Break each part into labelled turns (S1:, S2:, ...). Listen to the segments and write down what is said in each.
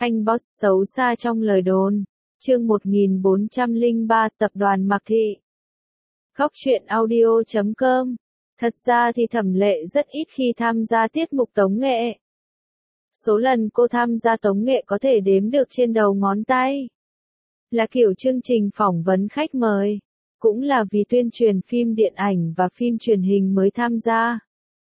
S1: Anh boss xấu xa trong lời đồn. Chương 1403 Tập đoàn Mạc Thị. Góc truyện audio.com. Thật ra thì Thẩm Lệ rất ít khi tham gia tiết mục tống nghệ. Số lần cô tham gia tống nghệ có thể đếm được trên đầu ngón tay. Là kiểu chương trình phỏng vấn khách mời, cũng là vì tuyên truyền phim điện ảnh và phim truyền hình mới tham gia.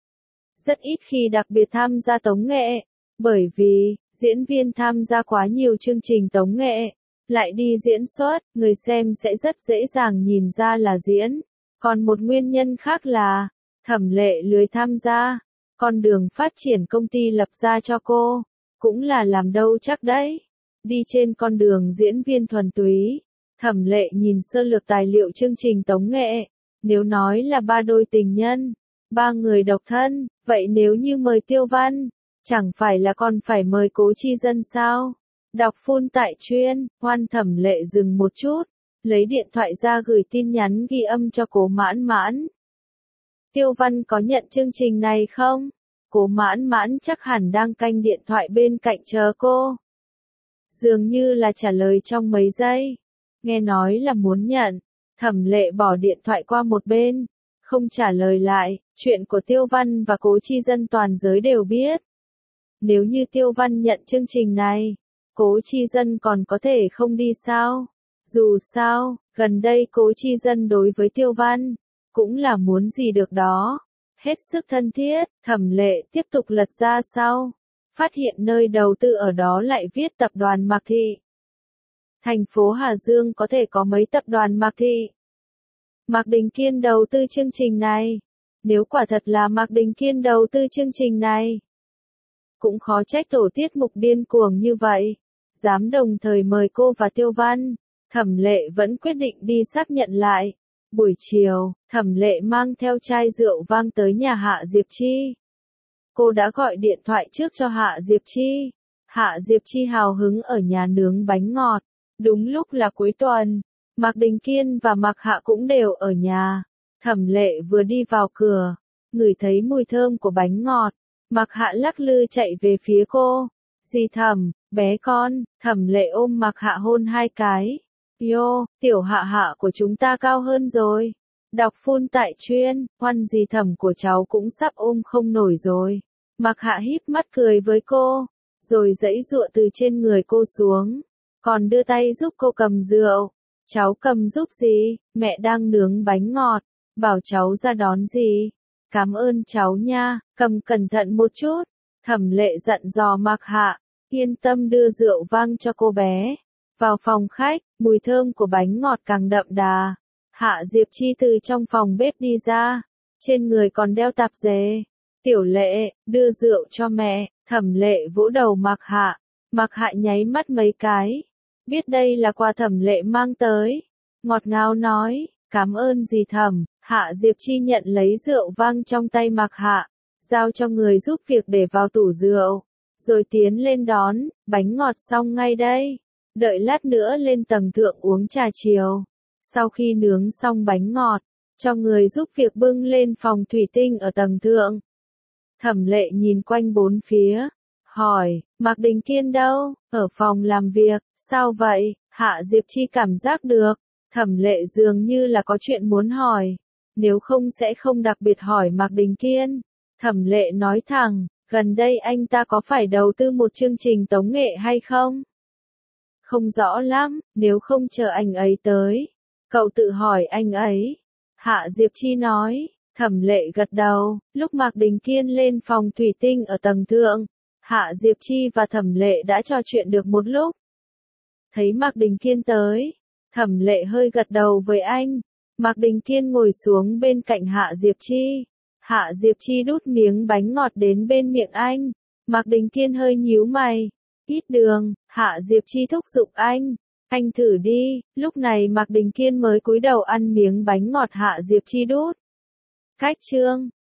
S1: Rất ít khi đặc biệt tham gia tống nghệ, bởi vì diễn viên tham gia quá nhiều chương trình tống nghệ, lại đi diễn xuất, người xem sẽ rất dễ dàng nhìn ra là diễn. Còn một nguyên nhân khác là, Thẩm Lệ lười tham gia, con đường phát triển công ty lập ra cho cô, cũng là làm đâu chắc đấy. Đi trên con đường diễn viên thuần túy, Thẩm Lệ nhìn sơ lược tài liệu chương trình tống nghệ, nếu nói là ba đôi tình nhân, ba người độc thân, vậy nếu như mời Tiêu Văn, chẳng phải là còn phải mời Cố Chi Dân sao? Đọc full tại chuyên, Hoan. Thẩm Lệ dừng một chút, lấy điện thoại ra gửi tin nhắn ghi âm cho Cố Mãn Mãn. Tiêu Văn có nhận chương trình này không? Cố Mãn Mãn chắc hẳn đang canh điện thoại bên cạnh chờ cô. Dường như là trả lời trong mấy giây. Nghe nói là muốn nhận, Thẩm Lệ bỏ điện thoại qua một bên, không trả lời lại. Chuyện của Tiêu Văn và Cố Chi Dân toàn giới đều biết. Nếu như Tiêu Văn nhận chương trình này, Cố Chi Dân còn có thể không đi sao? Dù sao, gần đây Cố Chi Dân đối với Tiêu Văn, cũng là muốn gì được đó. Hết sức thân thiết, Thẩm Lệ tiếp tục lật ra sau. Phát hiện nơi đầu tư ở đó lại viết tập đoàn Mạc Thị. Thành phố Hà Dương có thể có mấy tập đoàn Mạc Thị. Mạc Đình Kiên đầu tư chương trình này. Nếu quả thật là Mạc Đình Kiên đầu tư chương trình này, cũng khó trách tổ tiết mục điên cuồng như vậy. Dám đồng thời mời cô và Tiêu Văn, Thẩm Lệ vẫn quyết định đi xác nhận lại. Buổi chiều, Thẩm Lệ mang theo chai rượu vang tới nhà Hạ Diệp Chi. Cô đã gọi điện thoại trước cho Hạ Diệp Chi. Hạ Diệp Chi hào hứng ở nhà nướng bánh ngọt. Đúng lúc là cuối tuần, Mạc Đình Kiên và Mạc Hạ cũng đều ở nhà. Thẩm Lệ vừa đi vào cửa, ngửi thấy mùi thơm của bánh ngọt. Mạc Hạ lắc lư chạy về phía cô. Dì Thẩm, bé con. Thẩm Lệ ôm Mạc Hạ hôn hai cái. Yo, tiểu Hạ Hạ của chúng ta cao hơn rồi. Đọc full tại chuyên, Hoan. Dì Thẩm của cháu cũng sắp ôm không nổi rồi. Mạc Hạ híp mắt cười với cô, rồi giãy giụa từ trên người cô xuống, còn đưa tay giúp cô cầm rượu. Cháu cầm giúp gì? Mẹ đang nướng bánh ngọt, bảo cháu ra đón gì. Cảm ơn cháu nha, cầm cẩn thận một chút. Thẩm Lệ dặn dò Mạc Hạ, yên tâm đưa rượu vang cho cô bé. Vào phòng khách, mùi thơm của bánh ngọt càng đậm đà. Hạ Diệp Chi từ trong phòng bếp đi ra, trên người còn đeo tạp dề. Tiểu Lệ, đưa rượu cho mẹ. Thẩm Lệ vỗ đầu Mạc Hạ. Mạc Hạ nháy mắt mấy cái, biết đây là quà Thẩm Lệ mang tới, ngọt ngào nói, cảm ơn dì Thẩm. Hạ Diệp Chi nhận lấy rượu vang trong tay Mạc Hạ, giao cho người giúp việc để vào tủ rượu, rồi tiến lên đón. Bánh ngọt xong ngay đây, đợi lát nữa lên tầng thượng uống trà chiều. Sau khi nướng xong bánh ngọt, cho người giúp việc bưng lên phòng thủy tinh ở tầng thượng. Thẩm Lệ nhìn quanh bốn phía, hỏi, Mạc Đình Kiên đâu? Ở phòng làm việc. Sao vậy? Hạ Diệp Chi cảm giác được, Thẩm Lệ dường như là có chuyện muốn hỏi, nếu không sẽ không đặc biệt hỏi Mạc Đình Kiên. Thẩm Lệ nói thẳng, gần đây anh ta có phải đầu tư một chương trình tống nghệ hay không? Không rõ lắm, nếu không chờ anh ấy tới, cậu tự hỏi anh ấy. Hạ Diệp Chi nói. Thẩm Lệ gật đầu. Lúc Mạc Đình Kiên lên phòng thủy tinh ở tầng thượng, Hạ Diệp Chi và Thẩm Lệ đã trò chuyện được một lúc. Thấy Mạc Đình Kiên tới, Thẩm Lệ hơi gật đầu với anh. Mạc Đình Kiên ngồi xuống bên cạnh Hạ Diệp Chi. Hạ Diệp Chi đút miếng bánh ngọt đến bên miệng anh. Mạc Đình Kiên hơi nhíu mày. Ít đường. Hạ Diệp Chi thúc giục anh thử đi. Lúc này Mạc Đình Kiên mới cúi đầu ăn miếng bánh ngọt Hạ Diệp Chi đút. Cách chương